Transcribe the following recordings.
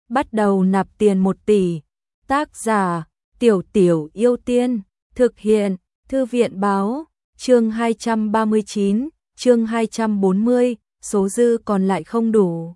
bắt đầu nạp tiền 1 tỷ. Tác giả: Tiểu Tiểu Yêu Tiên. Thực hiện: Thư viện báo. Chương 239, chương 240, số dư còn lại không đủ.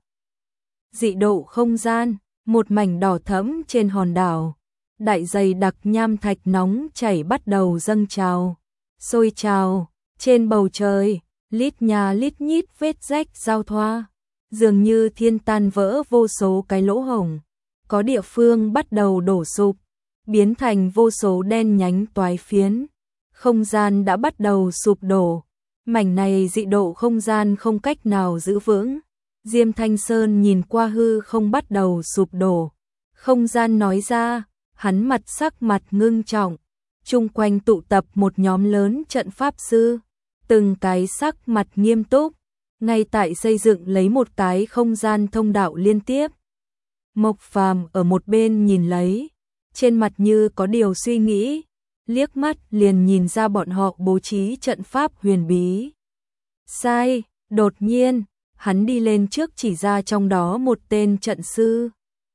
Dị độ không gian, một mảnh đỏ thẫm trên hòn đảo. Đại dày đặc nham thạch nóng chảy bắt đầu dâng trào, sôi trào. Trên bầu trời, lít nhà lít nhít vết rách giao thoa, dường như thiên tan vỡ vô số cái lỗ hổng. Có địa phương bắt đầu đổ sụp, biến thành vô số đen nhánh toái phiến. Không gian đã bắt đầu sụp đổ. Mảnh này dị độ không gian không cách nào giữ vững. Diêm Thanh Sơn nhìn qua hư không bắt đầu sụp đổ. Không gian nói ra, hắn sắc mặt ngưng trọng. Chung quanh tụ tập một nhóm lớn trận pháp sư, từng cái sắc mặt nghiêm túc, ngay tại xây dựng lấy một cái không gian thông đạo liên tiếp. Mộc Phàm ở một bên nhìn lấy, trên mặt như có điều suy nghĩ, liếc mắt liền nhìn ra bọn họ bố trí trận pháp huyền bí. Sai, đột nhiên, hắn đi lên trước chỉ ra trong đó một tên trận sư.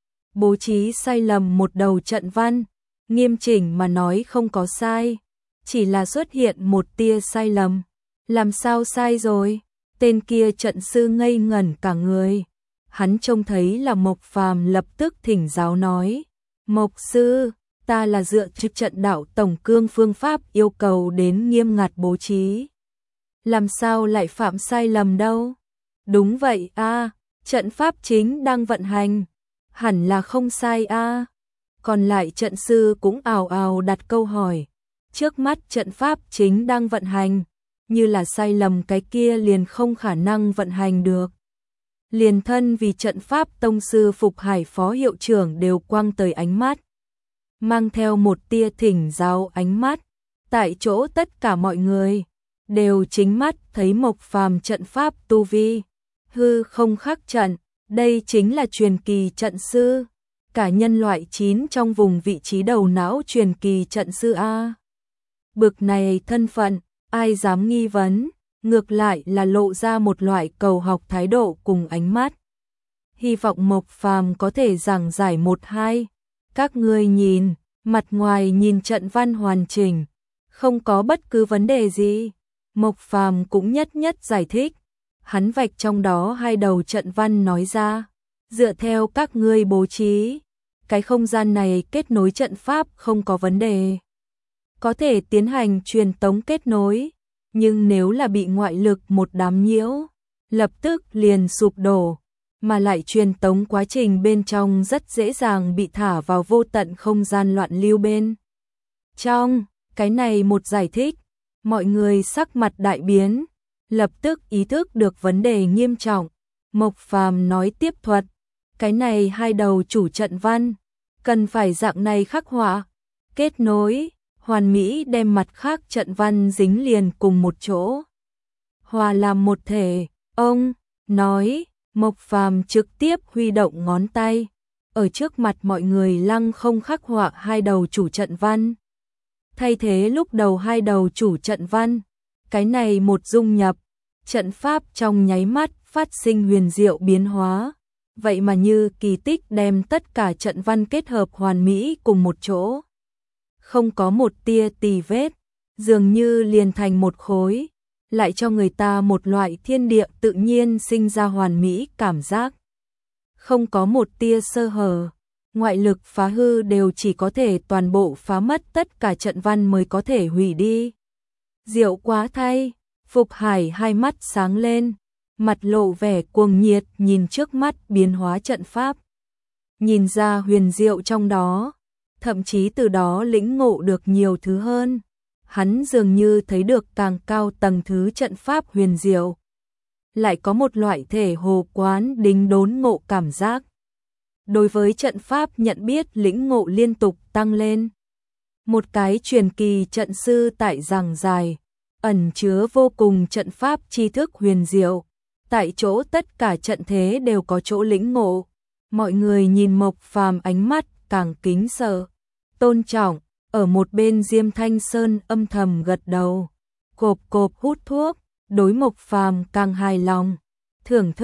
Bố trí sai lầm một đầu trận văn, nghiêm chỉnh mà nói không có sai, chỉ là xuất hiện một tia sai lầm. Làm sao sai rồi? Tên kia trận sư ngây ngẩn cả người. Hắn trông thấy là Mộc Phàm lập tức thỉnh giáo nói: Mộc sư, ta là dựa trực trận đạo tổng cương phương pháp yêu cầu đến nghiêm ngặt bố trí. Làm sao lại phạm sai lầm đâu? Đúng vậy a, trận pháp chính đang vận hành, hẳn là không sai a. Còn lại trận sư cũng ào ào đặt câu hỏi. Trước mắt trận pháp chính đang vận hành, như là sai lầm cái kia liền không khả năng vận hành được. Liền thân vì trận pháp tông sư Phục Hải phó hiệu trưởng đều quăng tới ánh mắt, mang theo một tia thỉnh giáo ánh mắt. Tại chỗ tất cả mọi người đều chính mắt thấy Mộc Phàm trận pháp tu vi hư không khắc trận, đây chính là truyền kỳ trận sư, cả nhân loại 9 trong vùng vị trí đầu não truyền kỳ trận sư a. Bực này thân phận, ai dám nghi vấn, ngược lại là lộ ra một loại cầu học thái độ cùng ánh mắt. Hy vọng Mộc Phàm có thể giảng giải 1-2. Các ngươi nhìn, mặt ngoài nhìn trận văn hoàn chỉnh, không có bất cứ vấn đề gì. Mộc Phàm cũng nhất giải thích. Hắn vạch trong đó 2 đầu trận văn nói ra, dựa theo các ngươi bố trí, cái không gian này kết nối trận pháp không có vấn đề, có thể tiến hành truyền tống kết nối, nhưng nếu là bị ngoại lực một đám nhiễu, lập tức liền sụp đổ, mà lại truyền tống quá trình bên trong rất dễ dàng bị thả vào vô tận không gian loạn lưu bên trong. Cái này một giải thích, mọi người sắc mặt đại biến, lập tức ý thức được vấn đề nghiêm trọng. Mộc Phàm nói tiếp thuật, cái này 2 đầu chủ trận văn, cần phải dạng này khắc họa, kết nối, hoàn mỹ đem mặt khác trận văn dính liền cùng một chỗ, hòa làm một thể. Ông nói, Mộc Phàm trực tiếp huy động ngón tay, ở trước mặt mọi người lăng không khắc họa 2 đầu chủ trận văn. Thay thế lúc đầu 2 đầu chủ trận văn, cái này một dung nhập, trận pháp trong nháy mắt phát sinh huyền diệu biến hóa, vậy mà như kỳ tích đem tất cả trận văn kết hợp hoàn mỹ cùng một chỗ, không có một tia tì vết, dường như liền thành một khối, lại cho người ta một loại thiên địa tự nhiên sinh ra hoàn mỹ cảm giác. Không có một tia sơ hở, ngoại lực phá hư đều chỉ có thể toàn bộ phá mất tất cả trận văn mới có thể hủy đi. Diệu quá thay. Phục Hải 2 mắt sáng lên, mặt lộ vẻ cuồng nhiệt nhìn trước mắt biến hóa trận pháp. Nhìn ra huyền diệu trong đó, thậm chí từ đó lĩnh ngộ được nhiều thứ hơn. Hắn dường như thấy được càng cao tầng thứ trận pháp huyền diệu, lại có một loại thể hồ quán đính đốn ngộ cảm giác. Đối với trận pháp nhận biết lĩnh ngộ liên tục tăng lên. Một cái truyền kỳ trận sư tại giảng dài, ẩn chứa vô cùng trận pháp tri thức huyền diệu, tại chỗ tất cả trận thế đều có chỗ lĩnh ngộ. Mọi người nhìn Mộc Phàm ánh mắt càng kính sợ, tôn trọng. Ở một bên Diêm Thanh Sơn âm thầm gật đầu, cộp hút thuốc, đối Mộc Phàm càng hài lòng, thưởng thức.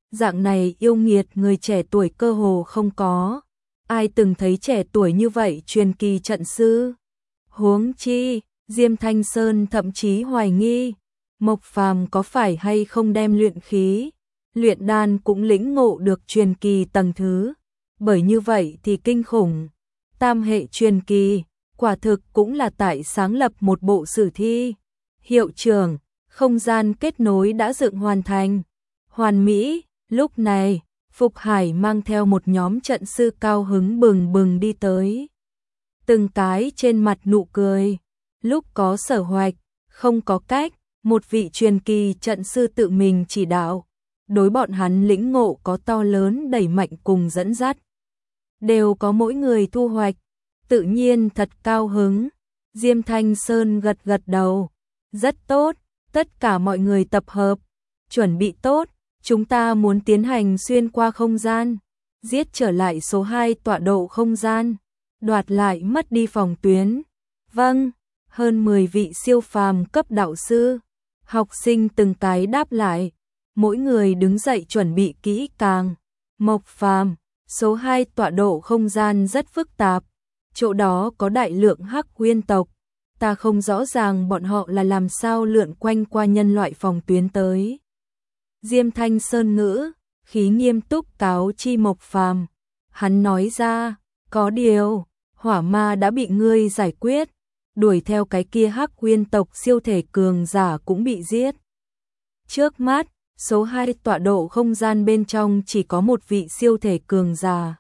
Dạng này yêu nghiệt người trẻ tuổi cơ hồ không có. Ai từng thấy trẻ tuổi như vậy truyền kỳ trận sư? Huống chi, Diêm Thanh Sơn thậm chí hoài nghi, Mộc Phàm có phải hay không đem luyện khí, luyện đan cũng lĩnh ngộ được truyền kỳ tầng thứ. Bởi như vậy thì kinh khủng. Tam hệ truyền kỳ, quả thực cũng là tại sáng lập một bộ sử thi. Hiệu trưởng, không gian kết nối đã dựng hoàn thành. Hoàn mỹ, lúc này, Phục Hải mang theo một nhóm trận sư cao hứng bừng bừng đi tới. Từng cái trên mặt nụ cười, lúc có sở hoạch, không có cách, một vị truyền kỳ trận sư tự mình chỉ đạo. Đối bọn hắn lĩnh ngộ có to lớn đẩy mạnh cùng dẫn dắt. Đều có mỗi người thu hoạch, tự nhiên thật cao hứng. Diêm Thanh Sơn gật gật đầu. Rất tốt, tất cả mọi người tập hợp, chuẩn bị tốt, chúng ta muốn tiến hành xuyên qua không gian, giết trở lại số 2 tọa độ không gian, đoạt lại mất đi phòng tuyến. Vâng, hơn 10 vị siêu phàm cấp đạo sư, học sinh từng cái đáp lại, mỗi người đứng dậy chuẩn bị kỹ càng. Mộc Phàm, số 2 tọa độ không gian rất phức tạp, chỗ đó có đại lượng hắc nguyên tộc. Ta không rõ ràng bọn họ là làm sao lượn quanh qua nhân loại phòng tuyến tới. Diêm Thanh Sơn ngữ, khí nghiêm túc cáo chi Mộc Phàm. Hắn nói ra, có điều, hỏa ma đã bị ngươi giải quyết, đuổi theo cái kia hắc nguyên tộc siêu thể cường giả cũng bị giết. Trước mắt, số 2 tọa độ không gian bên trong chỉ có một vị siêu thể cường giả.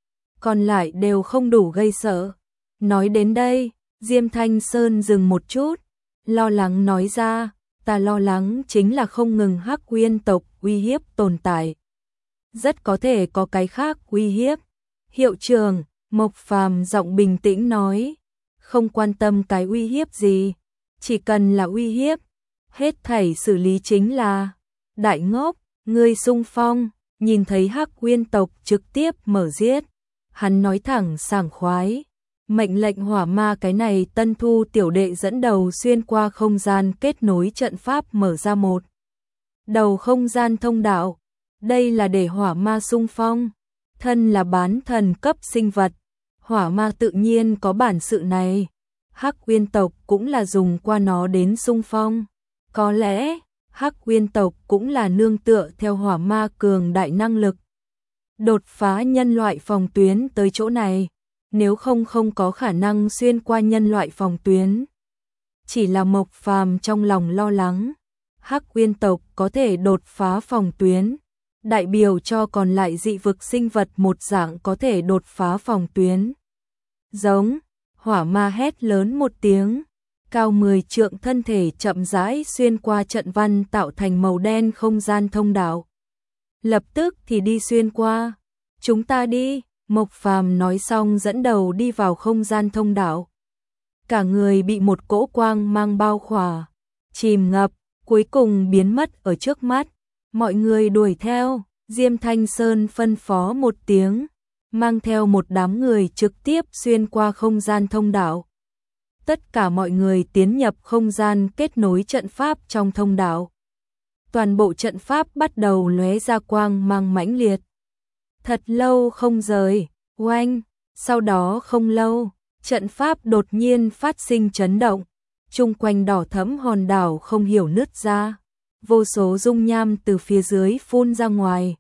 Còn lại đều không đủ gây sợ. Nói đến đây, Diêm Thanh Sơn dừng một chút, lo lắng nói ra, ta lo lắng chính là không ngừng hắc nguyên tộc uy hiếp tồn tại. Rất có thể có cái khác uy hiếp. Hiệu trưởng, Mộc Phàm giọng bình tĩnh nói, không quan tâm cái uy hiếp gì, chỉ cần là uy hiếp, hết thảy xử lý chính là. Đại ngốc, ngươi xung phong, nhìn thấy hắc nguyên tộc trực tiếp mở giết. Hắn nói thẳng sảng khoái. Mệnh lệnh hỏa ma cái này tân thu tiểu đệ dẫn đầu xuyên qua không gian kết nối trận pháp mở ra một đầu không gian thông đạo. Đây là để hỏa ma xung phong. Thân là bán thần cấp sinh vật, hỏa ma tự nhiên có bản sự này. Hắc nguyên tộc cũng là dùng qua nó đến xung phong. Có lẽ, hắc nguyên tộc cũng là nương tựa theo hỏa ma cường đại năng lực. Đột phá nhân loại phòng tuyến tới chỗ này. Nếu không có khả năng xuyên qua nhân loại phòng tuyến. Chỉ là Mộc Phàm trong lòng lo lắng, hắc nguyên tộc có thể đột phá phòng tuyến, đại biểu cho còn lại dị vực sinh vật một dạng có thể đột phá phòng tuyến. Giống, hỏa ma hét lớn một tiếng, cao 10 trượng thân thể chậm rãi xuyên qua trận văn tạo thành màu đen không gian thông đạo. Lập tức thì đi xuyên qua, chúng ta đi. Mộc Phàm nói xong dẫn đầu đi vào không gian thông đạo. Cả người bị một cỗ quang mang bao khỏa, chìm ngập, cuối cùng biến mất ở trước mắt. Mọi người đuổi theo, Diêm Thanh Sơn phân phó một tiếng, mang theo một đám người trực tiếp xuyên qua không gian thông đạo. Tất cả mọi người tiến nhập không gian kết nối trận pháp trong thông đạo. Toàn bộ trận pháp bắt đầu lóe ra quang mang mãnh liệt. Thật lâu không rời, oanh, sau đó không lâu, trận pháp đột nhiên phát sinh chấn động, chung quanh đỏ thẫm hòn đảo không hiểu nứt ra, vô số dung nham từ phía dưới phun ra ngoài,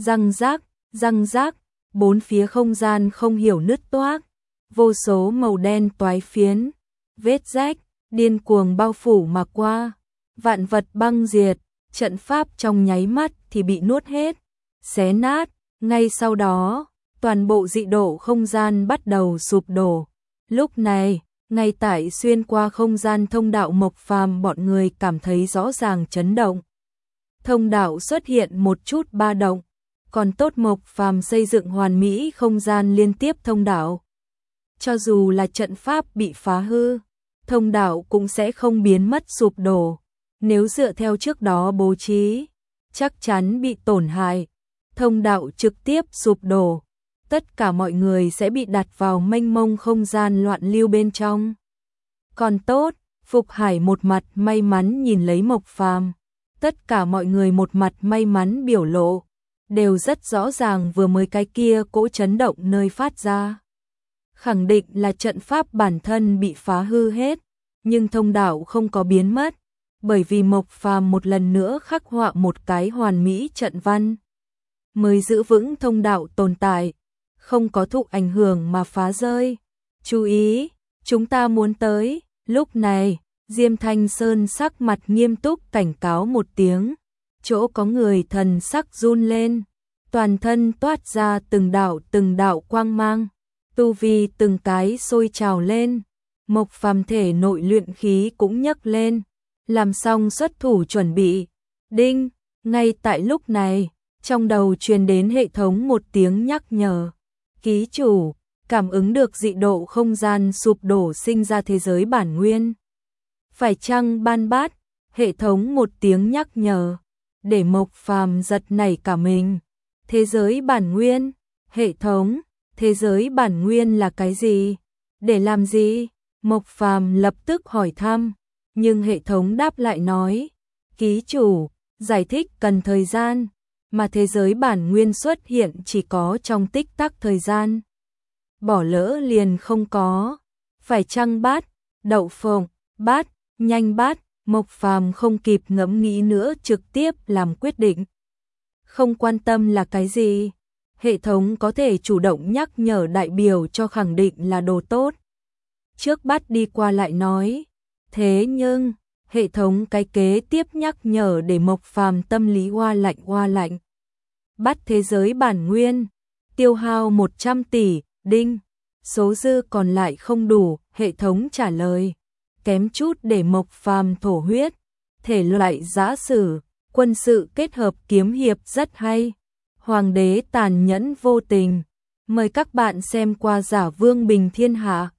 răng rác, bốn phía không gian không hiểu nứt toác, vô số màu đen toái phiến, vết rách, điên cuồng bao phủ mà qua, vạn vật băng diệt, trận pháp trong nháy mắt thì bị nuốt hết, xé nát. Ngay sau đó, toàn bộ dị độ không gian bắt đầu sụp đổ. Lúc này, ngay tại xuyên qua không gian thông đạo Mộc Phàm bọn người cảm thấy rõ ràng chấn động. Thông đạo xuất hiện một chút ba động, còn tốt Mộc Phàm xây dựng hoàn mỹ không gian liên tiếp thông đạo. Cho dù là trận pháp bị phá hư, thông đạo cũng sẽ không biến mất sụp đổ. Nếu dựa theo trước đó bố trí, chắc chắn bị tổn hại. Thông đạo trực tiếp sụp đổ, tất cả mọi người sẽ bị đặt vào mênh mông không gian loạn lưu bên trong. Còn tốt, Phục Hải một mặt may mắn nhìn lấy Mộc Phàm, tất cả mọi người một mặt may mắn biểu lộ, đều rất rõ ràng vừa mới cái kia cỗ chấn động nơi phát ra. Khẳng định là trận pháp bản thân bị phá hư hết, nhưng thông đạo không có biến mất, bởi vì Mộc Phàm một lần nữa khắc họa một cái hoàn mỹ trận văn, mới giữ vững thông đạo tồn tại, không có thụ ảnh hưởng mà phá rơi. Chú ý, chúng ta muốn tới. Lúc này, Diêm Thanh Sơn sắc mặt nghiêm túc cảnh cáo một tiếng, chỗ có người thần sắc run lên, toàn thân toát ra từng đạo quang mang, tu vi từng cái sôi trào lên, Mộc Phàm thể nội luyện khí cũng nhấc lên, làm xong xuất thủ chuẩn bị. Đinh, ngay tại lúc này, trong đầu truyền đến hệ thống một tiếng nhắc nhở. Ký chủ, cảm ứng được dị độ không gian sụp đổ sinh ra thế giới bản nguyên. Phải chăng ban bát? Hệ thống một tiếng nhắc nhở, để Mộc Phàm giật nảy cả mình. Thế giới bản nguyên? Hệ thống, thế giới bản nguyên là cái gì? Để làm gì? Mộc Phàm lập tức hỏi thăm, nhưng hệ thống đáp lại nói, ký chủ, giải thích cần thời gian, mà thế giới bản nguyên xuất hiện chỉ có trong tích tắc thời gian. Bỏ lỡ liền không có. Phải chăng bát? Đậu phộng, bát, nhanh bát. Mộc Phàm không kịp ngẫm nghĩ nữa trực tiếp làm quyết định. Không quan tâm là cái gì, hệ thống có thể chủ động nhắc nhở đại biểu cho khẳng định là đồ tốt. Trước bát đi qua lại nói, thế nhưng, hệ thống cái kế tiếp nhắc nhở để Mộc Phàm tâm lý hoa lạnh. Bắt thế giới bản nguyên, tiêu hao 100 tỷ, đinh, số dư còn lại không đủ, hệ thống trả lời, kém chút để Mộc Phàm thổ huyết. Thể loại giã sử, quân sự kết hợp kiếm hiệp rất hay. Hoàng đế tàn nhẫn vô tình. Mời các bạn xem qua Giả Vương Bình Thiên Hạ.